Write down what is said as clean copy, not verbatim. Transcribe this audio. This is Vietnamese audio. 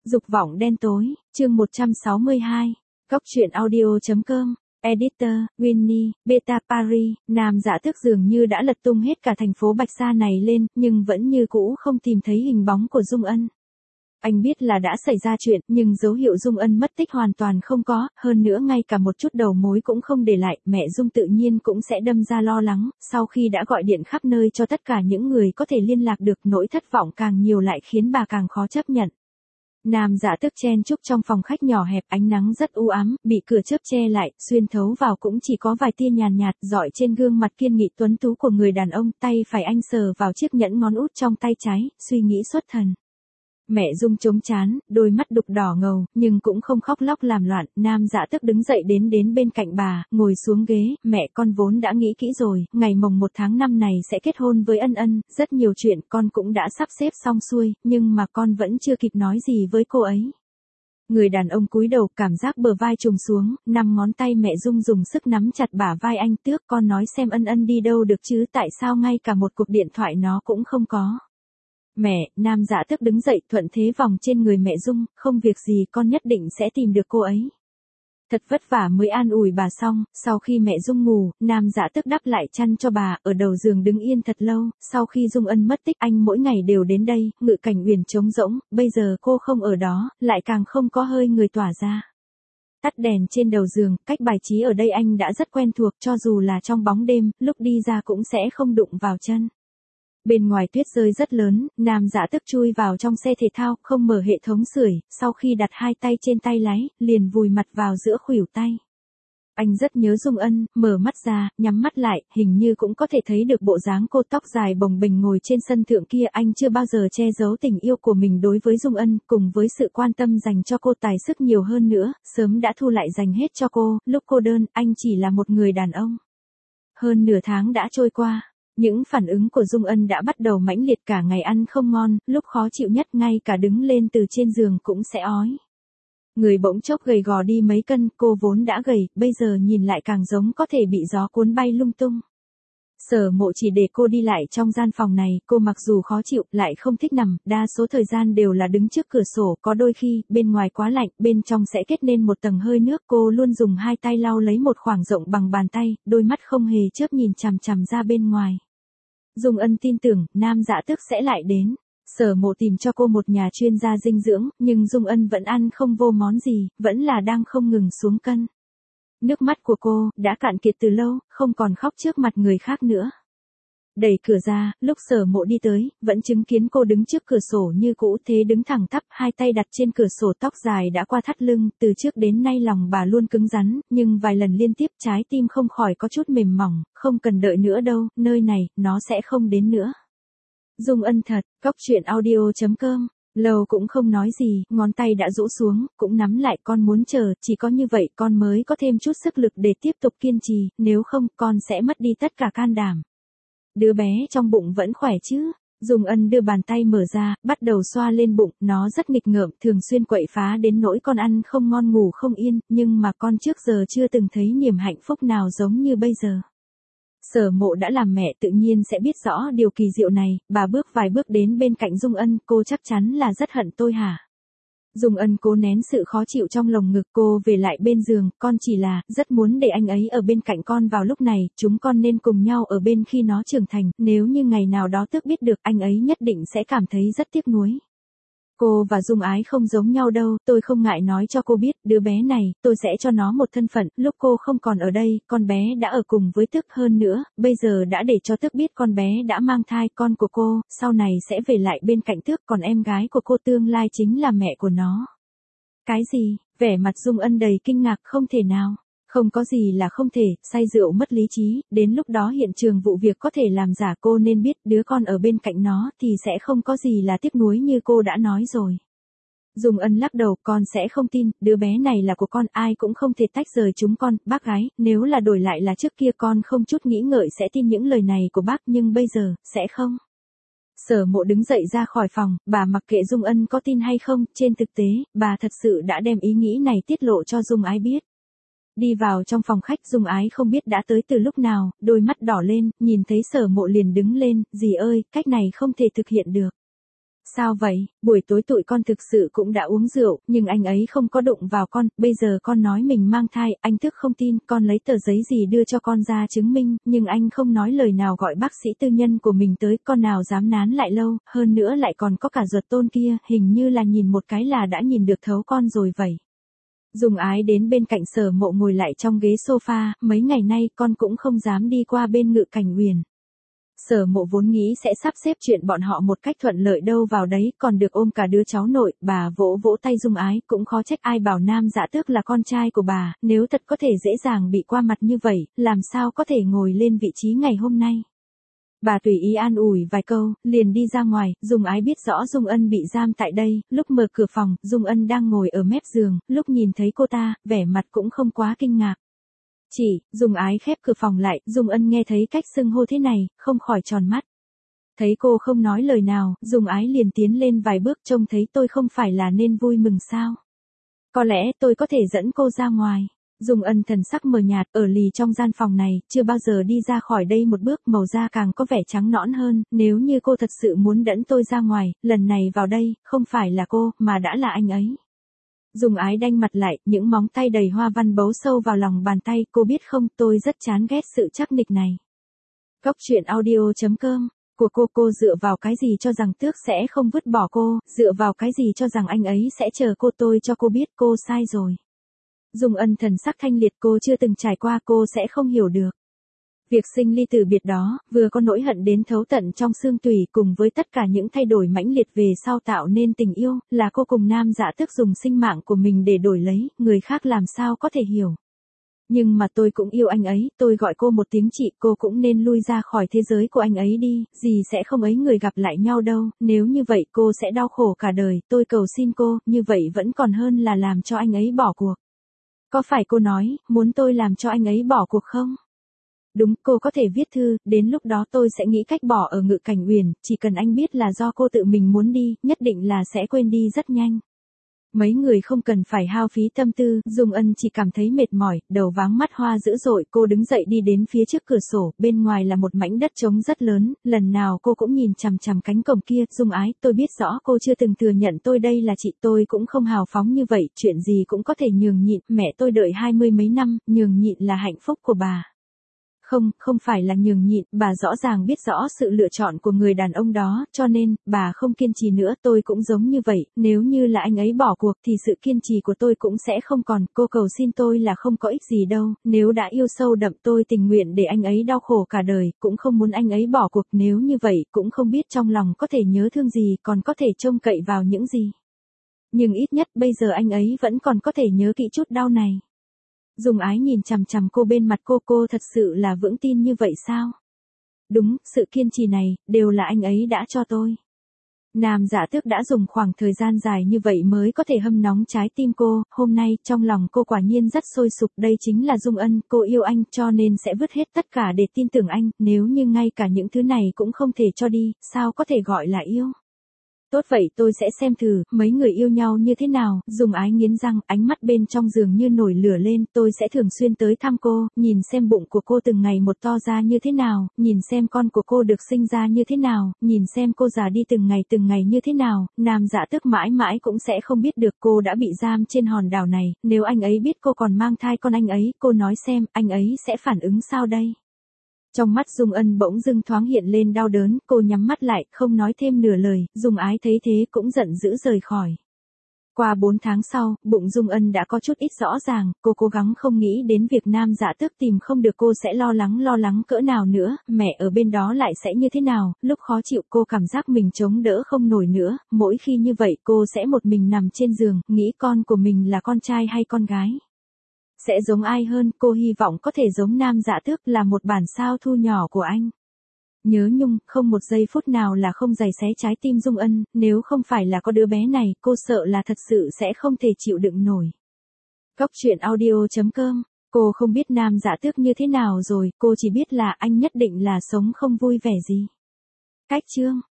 Dục vọng đen tối, chương 162, Góc truyện audio.com, Editor, Winnie, Beta Paris, Nam Dạ Tước dường như đã lật tung hết cả thành phố Bạch Sa này lên, nhưng vẫn như cũ không tìm thấy hình bóng của Dung Ân. Anh biết là đã xảy ra chuyện, nhưng dấu hiệu Dung Ân mất tích hoàn toàn không có, hơn nữa ngay cả một chút đầu mối cũng không để lại, mẹ Dung tự nhiên cũng sẽ đâm ra lo lắng, sau khi đã gọi điện khắp nơi cho tất cả những người có thể liên lạc được, nỗi thất vọng càng nhiều lại khiến bà càng khó chấp nhận. Nam Dạ Tước chen chúc trong phòng khách nhỏ hẹp, ánh nắng rất u ám, bị cửa chớp che lại, xuyên thấu vào cũng chỉ có vài tia nhàn nhạt rọi trên gương mặt kiên nghị tuấn tú của người đàn ông, tay phải anh sờ vào chiếc nhẫn ngón út trong tay trái, suy nghĩ xuất thần. Mẹ Dung chống chán, đôi mắt đục đỏ ngầu, nhưng cũng không khóc lóc làm loạn. Nam Dạ Tước đứng dậy đến bên cạnh bà, ngồi xuống ghế. Mẹ con vốn đã nghĩ kỹ rồi, ngày mồng 1 tháng 5 này sẽ kết hôn với Ân Ân, rất nhiều chuyện con cũng đã sắp xếp xong xuôi, nhưng mà con vẫn chưa kịp nói gì với cô ấy. Người đàn ông cúi đầu, cảm giác bờ vai trùng xuống, 5 ngón tay mẹ Dung dùng sức nắm chặt bả vai anh. Tước, con nói xem Ân Ân đi đâu được chứ, tại sao ngay cả một cuộc điện thoại nó cũng không có. Mẹ, Nam Dạ Tước đứng dậy, thuận thế vòng trên người mẹ Dung, không việc gì, con nhất định sẽ tìm được cô ấy. Thật vất vả mới an ủi bà xong, sau khi mẹ Dung ngủ, Nam Dạ Tước đắp lại chăn cho bà, ở đầu giường đứng yên thật lâu. Sau khi Dung Ân mất tích, anh mỗi ngày đều đến đây, Ngự Cảnh Uyển trống rỗng, bây giờ cô không ở đó, lại càng không có hơi người tỏa ra. Tắt đèn trên đầu giường, cách bài trí ở đây anh đã rất quen thuộc, cho dù là trong bóng đêm, lúc đi ra cũng sẽ không đụng vào chân. Bên ngoài tuyết rơi rất lớn, Nam Dạ Tước chui vào trong xe thể thao, không mở hệ thống sưởi, sau khi đặt hai tay trên tay lái, liền vùi mặt vào giữa khuỷu tay. Anh rất nhớ Dung Ân, mở mắt ra, nhắm mắt lại, hình như cũng có thể thấy được bộ dáng cô tóc dài bồng bềnh ngồi trên sân thượng kia. Anh chưa bao giờ che giấu tình yêu của mình đối với Dung Ân, cùng với sự quan tâm dành cho cô, tài sức nhiều hơn nữa, sớm đã thu lại dành hết cho cô. Lúc cô đơn, anh chỉ là một người đàn ông. Hơn nửa tháng đã trôi qua. Những phản ứng của Dung Ân đã bắt đầu mãnh liệt, cả ngày ăn không ngon, lúc khó chịu nhất ngay cả đứng lên từ trên giường cũng sẽ ói. Người bỗng chốc gầy gò đi mấy cân, cô vốn đã gầy, bây giờ nhìn lại càng giống có thể bị gió cuốn bay lung tung. Sở Mộ chỉ để cô đi lại trong gian phòng này, cô mặc dù khó chịu, lại không thích nằm, đa số thời gian đều là đứng trước cửa sổ, có đôi khi, bên ngoài quá lạnh, bên trong sẽ kết nên một tầng hơi nước, cô luôn dùng hai tay lau lấy một khoảng rộng bằng bàn tay, đôi mắt không hề chớp nhìn chằm chằm ra bên ngoài. Dung Ân tin tưởng, Nam Dạ Tước sẽ lại đến. Sở Mộ tìm cho cô một nhà chuyên gia dinh dưỡng, nhưng Dung Ân vẫn ăn không vô món gì, vẫn là đang không ngừng xuống cân. Nước mắt của cô, đã cạn kiệt từ lâu, không còn khóc trước mặt người khác nữa. Đẩy cửa ra, lúc Sở Mộ đi tới, vẫn chứng kiến cô đứng trước cửa sổ như cũ, thế đứng thẳng tắp, hai tay đặt trên cửa sổ, tóc dài đã qua thắt lưng, từ trước đến nay lòng bà luôn cứng rắn, nhưng vài lần liên tiếp trái tim không khỏi có chút mềm mỏng, không cần đợi nữa đâu, nơi này, nó sẽ không đến nữa. Dung Ân thật, Góc truyện audio.com. Lâu cũng không nói gì, ngón tay đã rũ xuống, cũng nắm lại, con muốn chờ, chỉ có như vậy con mới có thêm chút sức lực để tiếp tục kiên trì, nếu không con sẽ mất đi tất cả can đảm. Đứa bé trong bụng vẫn khỏe chứ? Dung Ân đưa bàn tay mở ra, bắt đầu xoa lên bụng, nó rất nghịch ngợm, thường xuyên quậy phá đến nỗi con ăn không ngon ngủ không yên, nhưng mà con trước giờ chưa từng thấy niềm hạnh phúc nào giống như bây giờ. Sở Mộ đã làm mẹ tự nhiên sẽ biết rõ điều kỳ diệu này, bà bước vài bước đến bên cạnh Dung Ân, cô chắc chắn là rất hận tôi hả? Dung Ân cố nén sự khó chịu trong lồng ngực, cô về lại bên giường, con chỉ là, rất muốn để anh ấy ở bên cạnh con vào lúc này, chúng con nên cùng nhau ở bên khi nó trưởng thành, nếu như ngày nào đó Tước biết được, anh ấy nhất định sẽ cảm thấy rất tiếc nuối. Cô và Dung Ái không giống nhau đâu, tôi không ngại nói cho cô biết, đứa bé này, tôi sẽ cho nó một thân phận, lúc cô không còn ở đây, con bé đã ở cùng với Tước, hơn nữa, bây giờ đã để cho Tước biết con bé đã mang thai con của cô, sau này sẽ về lại bên cạnh Tước, còn em gái của cô tương lai chính là mẹ của nó. Cái gì? Vẻ mặt Dung Ân đầy kinh ngạc, không thể nào. Không có gì là không thể, say rượu mất lý trí, đến lúc đó hiện trường vụ việc có thể làm giả, cô nên biết, đứa con ở bên cạnh nó thì sẽ không có gì là tiếc nuối như cô đã nói rồi. Dung Ân lắc đầu, con sẽ không tin, đứa bé này là của con, ai cũng không thể tách rời chúng con, bác gái, nếu là đổi lại là trước kia con không chút nghĩ ngợi sẽ tin những lời này của bác, nhưng bây giờ, sẽ không. Sở Mộ đứng dậy ra khỏi phòng, bà mặc kệ Dung Ân có tin hay không, trên thực tế, bà thật sự đã đem ý nghĩ này tiết lộ cho Dung Ái biết. Đi vào trong phòng khách, Dung Ái không biết đã tới từ lúc nào, đôi mắt đỏ lên, nhìn thấy Sở Mộ liền đứng lên, dì ơi, cách này không thể thực hiện được. Sao vậy, buổi tối tụi con thực sự cũng đã uống rượu, nhưng anh ấy không có đụng vào con, bây giờ con nói mình mang thai, anh thức không tin, con lấy tờ giấy gì đưa cho con ra chứng minh, nhưng anh không nói lời nào gọi bác sĩ tư nhân của mình tới, con nào dám nán lại lâu, hơn nữa lại còn có cả ruột tôn kia, hình như là nhìn một cái là đã nhìn được thấu con rồi vậy. Dung Ái đến bên cạnh Sở Mộ ngồi lại trong ghế sofa, mấy ngày nay con cũng không dám đi qua bên Ngự Cảnh Uyển. Sở Mộ vốn nghĩ sẽ sắp xếp chuyện bọn họ một cách thuận lợi đâu vào đấy, còn được ôm cả đứa cháu nội, bà vỗ vỗ tay Dung Ái, cũng khó trách ai bảo Nam Dạ Tước là con trai của bà, nếu thật có thể dễ dàng bị qua mặt như vậy, làm sao có thể ngồi lên vị trí ngày hôm nay. Bà tùy ý an ủi vài câu, liền đi ra ngoài, Dung Ái biết rõ Dung Ân bị giam tại đây, lúc mở cửa phòng, Dung Ân đang ngồi ở mép giường, lúc nhìn thấy cô ta, vẻ mặt cũng không quá kinh ngạc. Dung Ái khép cửa phòng lại, Dung Ân nghe thấy cách xưng hô thế này, không khỏi tròn mắt. Thấy cô không nói lời nào, Dung Ái liền tiến lên vài bước, trông thấy tôi không phải là nên vui mừng sao. Có lẽ tôi có thể dẫn cô ra ngoài. Dung Ân thần sắc mờ nhạt, ở lì trong gian phòng này, chưa bao giờ đi ra khỏi đây một bước, màu da càng có vẻ trắng nõn hơn, nếu như cô thật sự muốn dẫn tôi ra ngoài, lần này vào đây, không phải là cô, mà đã là anh ấy. Dung Ái đanh mặt lại, những móng tay đầy hoa văn bấu sâu vào lòng bàn tay, cô biết không, tôi rất chán ghét sự chắc nịch này. Góc truyện audio.com của cô dựa vào cái gì cho rằng Tước sẽ không vứt bỏ cô, dựa vào cái gì cho rằng anh ấy sẽ chờ cô, tôi cho cô biết cô sai rồi. Dung Ân thần sắc thanh liệt, cô chưa từng trải qua, cô sẽ không hiểu được. Việc sinh ly tử biệt đó, vừa có nỗi hận đến thấu tận trong xương tủy, cùng với tất cả những thay đổi mãnh liệt về sau tạo nên tình yêu, là cô cùng Nam Dạ Tước dùng sinh mạng của mình để đổi lấy, người khác làm sao có thể hiểu. Nhưng mà tôi cũng yêu anh ấy, tôi gọi cô một tiếng chị, cô cũng nên lui ra khỏi thế giới của anh ấy đi, gì sẽ không ấy người gặp lại nhau đâu, nếu như vậy cô sẽ đau khổ cả đời, tôi cầu xin cô, như vậy vẫn còn hơn là làm cho anh ấy bỏ cuộc. Có phải cô nói, muốn tôi làm cho anh ấy bỏ cuộc không? Đúng, cô có thể viết thư, đến lúc đó tôi sẽ nghĩ cách bỏ ở Ngự Cảnh Uyển, chỉ cần anh biết là do cô tự mình muốn đi, nhất định là sẽ quên đi rất nhanh. Mấy người không cần phải hao phí tâm tư, Dung Ân chỉ cảm thấy mệt mỏi, đầu váng mắt hoa dữ dội, cô đứng dậy đi đến phía trước cửa sổ, bên ngoài là một mảnh đất trống rất lớn, lần nào cô cũng nhìn chằm chằm cánh cổng kia, Dung Ái, tôi biết rõ cô chưa từng thừa nhận tôi đây là chị, tôi cũng không hào phóng như vậy, chuyện gì cũng có thể nhường nhịn, mẹ tôi đợi 20 mấy năm, nhường nhịn là hạnh phúc của bà. Không phải là nhường nhịn, bà rõ ràng biết rõ sự lựa chọn của người đàn ông đó, cho nên, bà không kiên trì nữa, tôi cũng giống như vậy, nếu như là anh ấy bỏ cuộc thì sự kiên trì của tôi cũng sẽ không còn, cô cầu xin tôi là không có ích gì đâu, nếu đã yêu sâu đậm tôi tình nguyện để anh ấy đau khổ cả đời, cũng không muốn anh ấy bỏ cuộc, nếu như vậy, cũng không biết trong lòng có thể nhớ thương gì, còn có thể trông cậy vào những gì. Nhưng ít nhất bây giờ anh ấy vẫn còn có thể nhớ kỹ chút đau này. Dung Ái nhìn chằm chằm cô bên mặt cô thật sự là vững tin như vậy sao? Đúng, sự kiên trì này, đều là anh ấy đã cho tôi. Nam Dạ Tước đã dùng khoảng thời gian dài như vậy mới có thể hâm nóng trái tim cô, hôm nay, trong lòng cô quả nhiên rất sôi sục, đây chính là Dung Ân, cô yêu anh, cho nên sẽ vứt hết tất cả để tin tưởng anh, nếu như ngay cả những thứ này cũng không thể cho đi, sao có thể gọi là yêu? Tốt vậy tôi sẽ xem thử, mấy người yêu nhau như thế nào, Dung Ái nghiến răng, ánh mắt bên trong giường như nổi lửa lên, tôi sẽ thường xuyên tới thăm cô, nhìn xem bụng của cô từng ngày một to ra như thế nào, nhìn xem con của cô được sinh ra như thế nào, nhìn xem cô già đi từng ngày như thế nào, Nam Dạ Tước mãi mãi cũng sẽ không biết được cô đã bị giam trên hòn đảo này, nếu anh ấy biết cô còn mang thai con anh ấy, cô nói xem, anh ấy sẽ phản ứng sao đây? Trong mắt Dung Ân bỗng dưng thoáng hiện lên đau đớn, cô nhắm mắt lại, không nói thêm nửa lời, Dung Ái thấy thế cũng giận dữ rời khỏi. Qua 4 tháng sau, bụng Dung Ân đã có chút ít rõ ràng, cô cố gắng không nghĩ đến việc Nam Dạ Tước tìm không được cô sẽ lo lắng cỡ nào nữa, mẹ ở bên đó lại sẽ như thế nào, lúc khó chịu cô cảm giác mình chống đỡ không nổi nữa, mỗi khi như vậy cô sẽ một mình nằm trên giường, nghĩ con của mình là con trai hay con gái. Sẽ giống ai hơn, cô hy vọng có thể giống Nam Dạ Tước là một bản sao thu nhỏ của anh. Nhớ nhung, không một giây phút nào là không giày xé trái tim Dung Ân, nếu không phải là có đứa bé này, cô sợ là thật sự sẽ không thể chịu đựng nổi. Góc truyện audio.com, cô không biết Nam Dạ Tước như thế nào rồi, cô chỉ biết là anh nhất định là sống không vui vẻ gì. Cách chương